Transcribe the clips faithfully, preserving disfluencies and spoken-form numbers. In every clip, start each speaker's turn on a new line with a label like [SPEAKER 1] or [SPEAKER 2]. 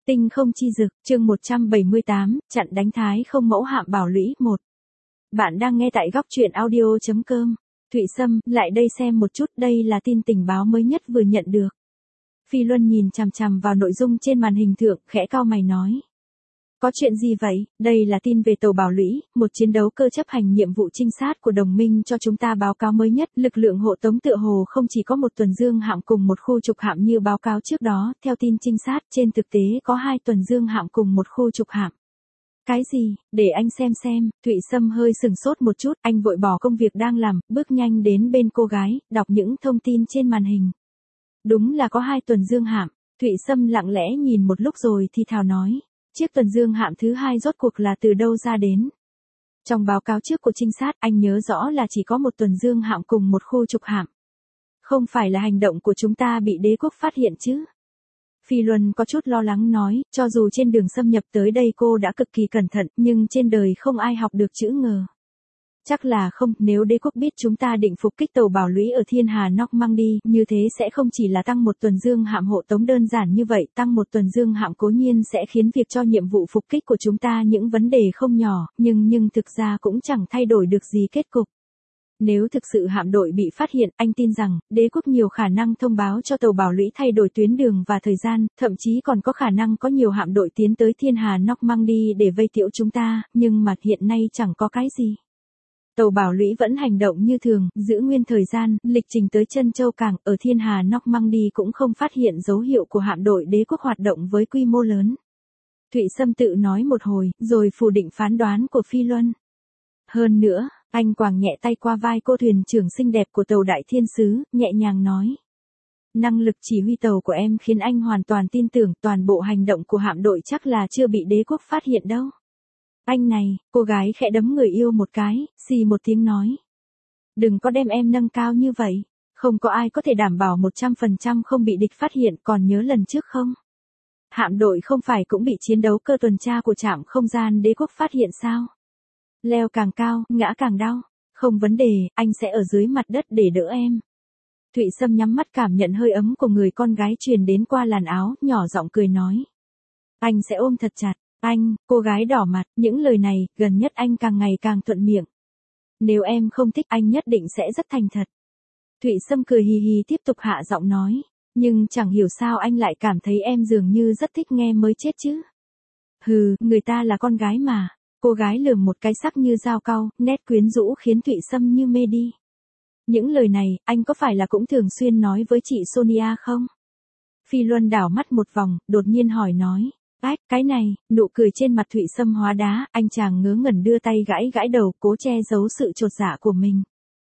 [SPEAKER 1] Tinh không chi dực, chương một trăm bảy mươi tám, chặn đánh Thái không mẫu hạm Bảo Lũy một. Bạn đang nghe tại góc truyện audio chấm com. Thụy Sâm, lại đây xem một chút, đây là tin tình báo mới nhất vừa nhận được. Phi Luân nhìn chằm chằm vào nội dung trên màn hình thượng, khẽ cau mày nói. Có chuyện gì vậy? Đây là tin về tàu Bảo Lũy, một chiến đấu cơ chấp hành nhiệm vụ trinh sát của đồng minh cho chúng ta báo cáo mới nhất. Lực lượng hộ tống tựa hồ không chỉ có một tuần dương hạm cùng một khu trục hạm như báo cáo trước đó, theo tin trinh sát, trên thực tế có hai tuần dương hạm cùng một khu trục hạm. Cái gì? Để anh xem xem. Thụy Sâm hơi sừng sốt một chút, anh vội bỏ công việc đang làm, bước nhanh đến bên cô gái, đọc những thông tin trên màn hình. Đúng là có hai tuần dương hạm. Thụy Sâm lặng lẽ nhìn một lúc rồi thì thào nói. Chiếc tuần dương hạm thứ hai rốt cuộc là từ đâu ra đến? Trong báo cáo trước của trinh sát, anh nhớ rõ là chỉ có một tuần dương hạm cùng một khu trục hạm. Không phải là hành động của chúng ta bị đế quốc phát hiện chứ? Phi Luân có chút lo lắng nói, cho dù trên đường xâm nhập tới đây cô đã cực kỳ cẩn thận, nhưng trên đời không ai học được chữ ngờ. Chắc là không, nếu đế quốc biết chúng ta định phục kích tàu Bảo Lũy ở Thiên Hà Normandy, như thế sẽ không chỉ là tăng một tuần dương hạm hộ tống đơn giản như vậy, tăng một tuần dương hạm cố nhiên sẽ khiến việc cho nhiệm vụ phục kích của chúng ta những vấn đề không nhỏ, nhưng nhưng thực ra cũng chẳng thay đổi được gì kết cục. Nếu thực sự hạm đội bị phát hiện, anh tin rằng, đế quốc nhiều khả năng thông báo cho tàu Bảo Lũy thay đổi tuyến đường và thời gian, thậm chí còn có khả năng có nhiều hạm đội tiến tới Thiên Hà Normandy để vây tiễu chúng ta, nhưng mà hiện nay chẳng có cái gì. Tàu Bảo Lũy vẫn hành động như thường, giữ nguyên thời gian, lịch trình tới Trân Châu Cảng, ở Thiên Hà Normandy cũng không phát hiện dấu hiệu của hạm đội đế quốc hoạt động với quy mô lớn. Thụy Sâm tự nói một hồi, rồi phủ định phán đoán của Phi Luân. Hơn nữa, anh quàng nhẹ tay qua vai cô thuyền trưởng xinh đẹp của tàu Đại Thiên Sứ, nhẹ nhàng nói. Năng lực chỉ huy tàu của em khiến anh hoàn toàn tin tưởng toàn bộ hành động của hạm đội chắc là chưa bị đế quốc phát hiện đâu. Anh này, cô gái khẽ đấm người yêu một cái, xì một tiếng nói. Đừng có đem em nâng cao như vậy, không có ai có thể đảm bảo một trăm phần trăm không bị địch phát hiện, còn nhớ lần trước không? Hạm đội không phải cũng bị chiến đấu cơ tuần tra của trạm không gian đế quốc phát hiện sao? Leo càng cao, ngã càng đau, không vấn đề, anh sẽ ở dưới mặt đất để đỡ em. Thụy Sâm nhắm mắt cảm nhận hơi ấm của người con gái truyền đến qua làn áo, nhỏ giọng cười nói. Anh sẽ ôm thật chặt. Anh, cô gái đỏ mặt, những lời này, gần nhất anh càng ngày càng thuận miệng. Nếu em không thích anh nhất định sẽ rất thành thật. Thụy Sâm cười hì hì tiếp tục hạ giọng nói, nhưng chẳng hiểu sao anh lại cảm thấy em dường như rất thích nghe mới chết chứ. Hừ, người ta là con gái mà. Cô gái lườm một cái sắc như dao cau, nét quyến rũ khiến Thụy Sâm như mê đi. Những lời này, anh có phải là cũng thường xuyên nói với chị Sonia không? Phi Luân đảo mắt một vòng, đột nhiên hỏi nói. Ách, cái này, nụ cười trên mặt Thụy Sâm hóa đá, anh chàng ngớ ngẩn đưa tay gãi gãi đầu, cố che giấu sự chột dạ của mình.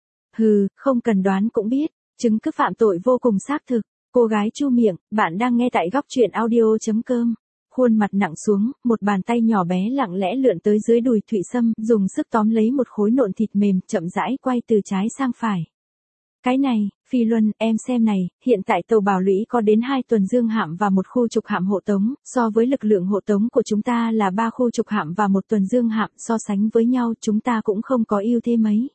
[SPEAKER 1] Hừ, không cần đoán cũng biết, chứng cứ phạm tội vô cùng xác thực. Cô gái chu miệng, bạn đang nghe tại góc truyện audio chấm com. Khuôn mặt nặng xuống, một bàn tay nhỏ bé lặng lẽ lượn tới dưới đùi Thụy Sâm, dùng sức tóm lấy một khối nộn thịt mềm, chậm rãi quay từ trái sang phải. Cái này, Phi Luân, em xem này, hiện tại tàu Bảo Lũy có đến hai tuần dương hạm và một khu trục hạm hộ tống, so với lực lượng hộ tống của chúng ta là ba khu trục hạm và một tuần dương hạm, so sánh với nhau chúng ta cũng không có ưu thế mấy.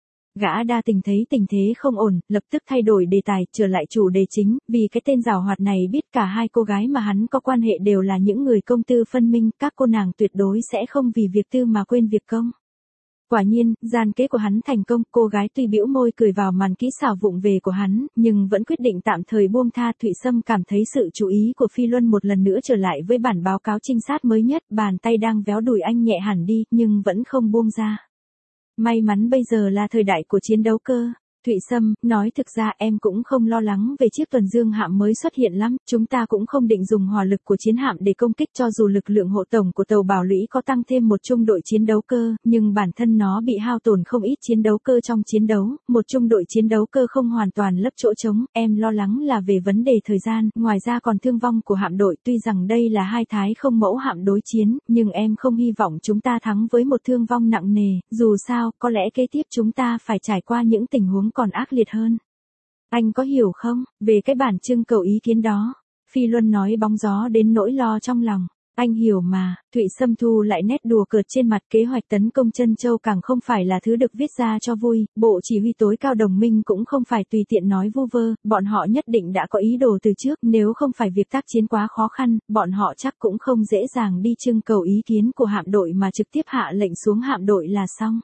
[SPEAKER 1] Gã đa tình thấy tình thế không ổn, lập tức thay đổi đề tài, trở lại chủ đề chính, vì cái tên giảo hoạt này biết cả hai cô gái mà hắn có quan hệ đều là những người công tư phân minh, các cô nàng tuyệt đối sẽ không vì việc tư mà quên việc công. Quả nhiên, gian kế của hắn thành công, cô gái tuy bĩu môi cười vào màn kỹ xảo vụng về của hắn, nhưng vẫn quyết định tạm thời buông tha. Thụy Sâm cảm thấy sự chú ý của Phi Luân một lần nữa trở lại với bản báo cáo trinh sát mới nhất, bàn tay đang véo đùi anh nhẹ hẳn đi, nhưng vẫn không buông ra. May mắn bây giờ là thời đại của chiến đấu cơ. Thụy Sâm, nói thực ra em cũng không lo lắng về chiếc tuần dương hạm mới xuất hiện lắm, chúng ta cũng không định dùng hỏa lực của chiến hạm để công kích cho dù lực lượng hộ tổng của tàu Bảo Lũy có tăng thêm một trung đội chiến đấu cơ, nhưng bản thân nó bị hao tổn không ít chiến đấu cơ trong chiến đấu, một trung đội chiến đấu cơ không hoàn toàn lấp chỗ trống, em lo lắng là về vấn đề thời gian, ngoài ra còn thương vong của hạm đội, tuy rằng đây là hai thái không mẫu hạm đối chiến, nhưng em không hy vọng chúng ta thắng với một thương vong nặng nề, dù sao, có lẽ kế tiếp chúng ta phải trải qua những tình huống còn ác liệt hơn. Anh có hiểu không, về cái bản trưng cầu ý kiến đó? Phi Luân nói bóng gió đến nỗi lo trong lòng. Anh hiểu mà, Thụy Sâm thu lại nét đùa cợt trên mặt. Kế hoạch tấn công Trân Châu càng không phải là thứ được viết ra cho vui, bộ chỉ huy tối cao đồng minh cũng không phải tùy tiện nói vu vơ, bọn họ nhất định đã có ý đồ từ trước, nếu không phải việc tác chiến quá khó khăn, bọn họ chắc cũng không dễ dàng đi trưng cầu ý kiến của hạm đội mà trực tiếp hạ lệnh xuống hạm đội là xong.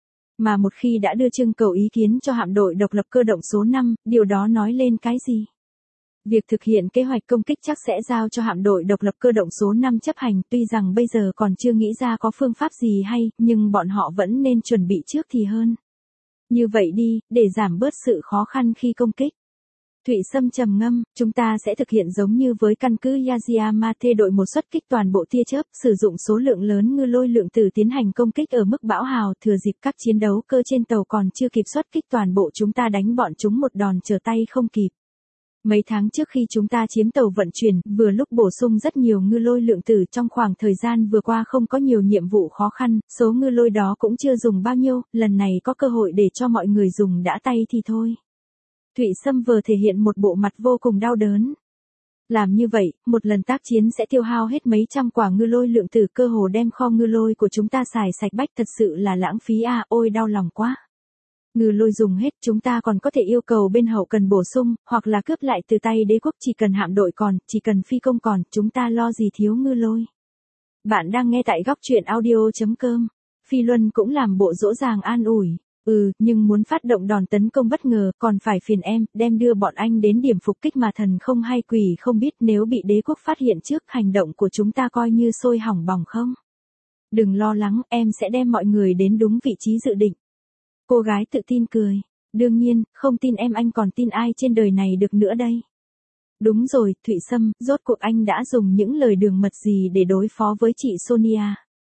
[SPEAKER 1] Mà một khi đã đưa trưng cầu ý kiến cho hạm đội độc lập cơ động số năm, điều đó nói lên cái gì? Việc thực hiện kế hoạch công kích chắc sẽ giao cho hạm đội độc lập cơ động số năm chấp hành, tuy rằng bây giờ còn chưa nghĩ ra có phương pháp gì hay, nhưng bọn họ vẫn nên chuẩn bị trước thì hơn. Như vậy đi, để giảm bớt sự khó khăn khi công kích. Thụy Sâm trầm ngâm, chúng ta sẽ thực hiện giống như với căn cứ Yamate, đội một xuất kích toàn bộ tia chớp, sử dụng số lượng lớn ngư lôi lượng tử tiến hành công kích ở mức bão hào, thừa dịp các chiến đấu cơ trên tàu còn chưa kịp xuất kích toàn bộ chúng ta đánh bọn chúng một đòn trở tay không kịp. Mấy tháng trước khi chúng ta chiếm tàu vận chuyển, vừa lúc bổ sung rất nhiều ngư lôi lượng tử, trong khoảng thời gian vừa qua không có nhiều nhiệm vụ khó khăn, số ngư lôi đó cũng chưa dùng bao nhiêu, lần này có cơ hội để cho mọi người dùng đã tay thì thôi. Thụy Sâm vừa thể hiện một bộ mặt vô cùng đau đớn. Làm như vậy, một lần tác chiến sẽ tiêu hao hết mấy trăm quả ngư lôi lượng tử, cơ hồ đem kho ngư lôi của chúng ta xài sạch bách, thật sự là lãng phí à, ôi đau lòng quá. Ngư lôi dùng hết, chúng ta còn có thể yêu cầu bên hậu cần bổ sung, hoặc là cướp lại từ tay đế quốc, chỉ cần hạm đội còn, chỉ cần phi công còn, chúng ta lo gì thiếu ngư lôi. Bạn đang nghe tại góc truyện audio chấm com. Phi Luân cũng làm bộ dỗ dàng an ủi. Ừ, nhưng muốn phát động đòn tấn công bất ngờ, còn phải phiền em, đem đưa bọn anh đến điểm phục kích mà thần không hay quỷ không biết, nếu bị đế quốc phát hiện trước, hành động của chúng ta coi như sôi hỏng bỏng không. Đừng lo lắng, em sẽ đem mọi người đến đúng vị trí dự định. Cô gái tự tin cười. Đương nhiên, không tin em anh còn tin ai trên đời này được nữa đây. Đúng rồi, Thụy Sâm, rốt cuộc anh đã dùng những lời đường mật gì để đối phó với chị Sonia?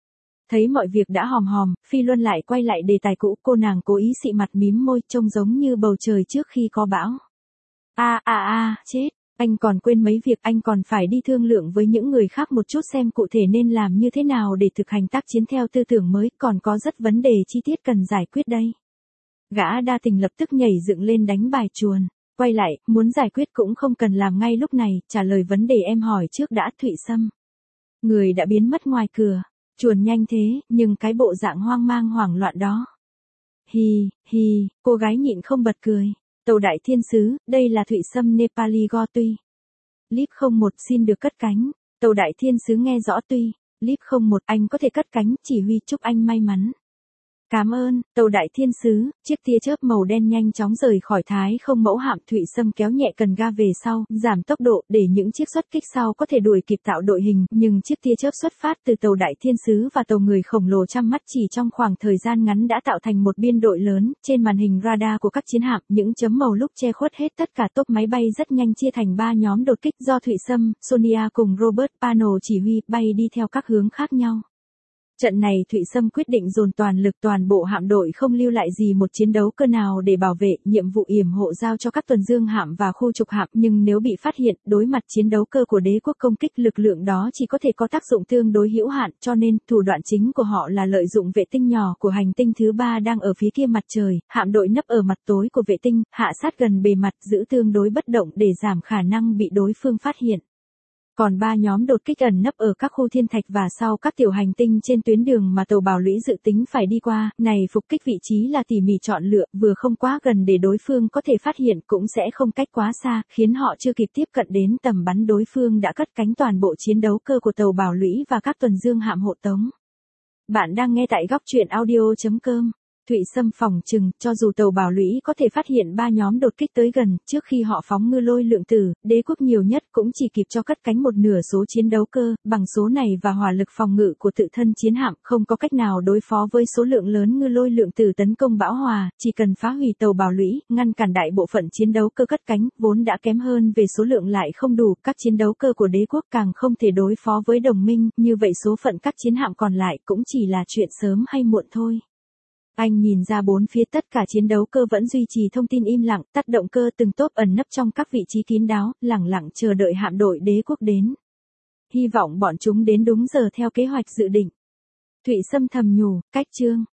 [SPEAKER 1] Thấy mọi việc đã hòm hòm, Phi Luân lại quay lại đề tài cũ, cô nàng cố ý xị mặt mím môi, trông giống như bầu trời trước khi có bão. A a a, chết, anh còn quên mấy việc, anh còn phải đi thương lượng với những người khác một chút xem cụ thể nên làm như thế nào để thực hành tác chiến theo tư tưởng mới, còn có rất vấn đề chi tiết cần giải quyết đây. Gã đa tình lập tức nhảy dựng lên đánh bài chuồn, quay lại, muốn giải quyết cũng không cần làm ngay lúc này, trả lời vấn đề em hỏi trước đã. Thụy Sâm. Người đã biến mất ngoài cửa. Chuồn nhanh thế, nhưng cái bộ dạng hoang mang hoảng loạn đó. Hi, hi, cô gái nhịn không bật cười. Tàu Đại Thiên Sứ, đây là Thụy Sâm Nepali Go Tuy. Líp không một xin được cất cánh. Tàu Đại Thiên Sứ nghe rõ Tuy. Líp không một anh có thể cất cánh, chỉ huy chúc anh may mắn. Cảm ơn, Tàu Đại Thiên Sứ. Chiếc tia chớp màu đen nhanh chóng rời khỏi thái không mẫu hạm. Thụy Sâm kéo nhẹ cần ga về sau, giảm tốc độ để những chiếc xuất kích sau có thể đuổi kịp tạo đội hình, nhưng chiếc tia chớp xuất phát từ Tàu Đại Thiên Sứ và tàu người khổng lồ trăm mắt chỉ trong khoảng thời gian ngắn đã tạo thành một biên đội lớn. Trên màn hình radar của các chiến hạm, những chấm màu lúc che khuất hết tất cả tốp máy bay rất nhanh chia thành ba nhóm đột kích do Thụy Sâm, Sonia cùng Robert Pano chỉ huy, bay đi theo các hướng khác nhau. Trận này Thụy Sâm quyết định dồn toàn lực, toàn bộ hạm đội không lưu lại gì một chiến đấu cơ nào để bảo vệ, nhiệm vụ yểm hộ giao cho các tuần dương hạm và khu trục hạm, nhưng nếu bị phát hiện, đối mặt chiến đấu cơ của đế quốc công kích, lực lượng đó chỉ có thể có tác dụng tương đối hữu hạn, cho nên, thủ đoạn chính của họ là lợi dụng vệ tinh nhỏ của hành tinh thứ ba đang ở phía kia mặt trời, hạm đội nấp ở mặt tối của vệ tinh, hạ sát gần bề mặt, giữ tương đối bất động để giảm khả năng bị đối phương phát hiện. Còn ba nhóm đột kích ẩn nấp ở các khu thiên thạch và sau các tiểu hành tinh trên tuyến đường mà tàu Bảo Lũy dự tính phải đi qua, này phục kích vị trí là tỉ mỉ chọn lựa, vừa không quá gần để đối phương có thể phát hiện, cũng sẽ không cách quá xa, khiến họ chưa kịp tiếp cận đến tầm bắn đối phương đã cất cánh toàn bộ chiến đấu cơ của tàu Bảo Lũy và các tuần dương hạm hộ tống. Bạn đang nghe tại góc truyện audio chấm com. Thụy Sâm phỏng chừng, cho dù tàu Bảo Lũy có thể phát hiện ba nhóm đột kích tới gần, trước khi họ phóng ngư lôi lượng tử, đế quốc nhiều nhất cũng chỉ kịp cho cất cánh một nửa số chiến đấu cơ, bằng số này và hỏa lực phòng ngự của tự thân chiến hạm, không có cách nào đối phó với số lượng lớn ngư lôi lượng tử tấn công bão hòa, chỉ cần phá hủy tàu Bảo Lũy, ngăn cản đại bộ phận chiến đấu cơ cất cánh, vốn đã kém hơn về số lượng lại không đủ, các chiến đấu cơ của đế quốc càng không thể đối phó với đồng minh, như vậy số phận các chiến hạm còn lại cũng chỉ là chuyện sớm hay muộn thôi. Anh nhìn ra bốn phía tất cả chiến đấu cơ vẫn duy trì thông tin im lặng, tắt động cơ từng tốp ẩn nấp trong các vị trí kín đáo, lẳng lặng chờ đợi hạm đội đế quốc đến. Hy vọng bọn chúng đến đúng giờ theo kế hoạch dự định. Thụy Sâm thầm nhủ, cách chương.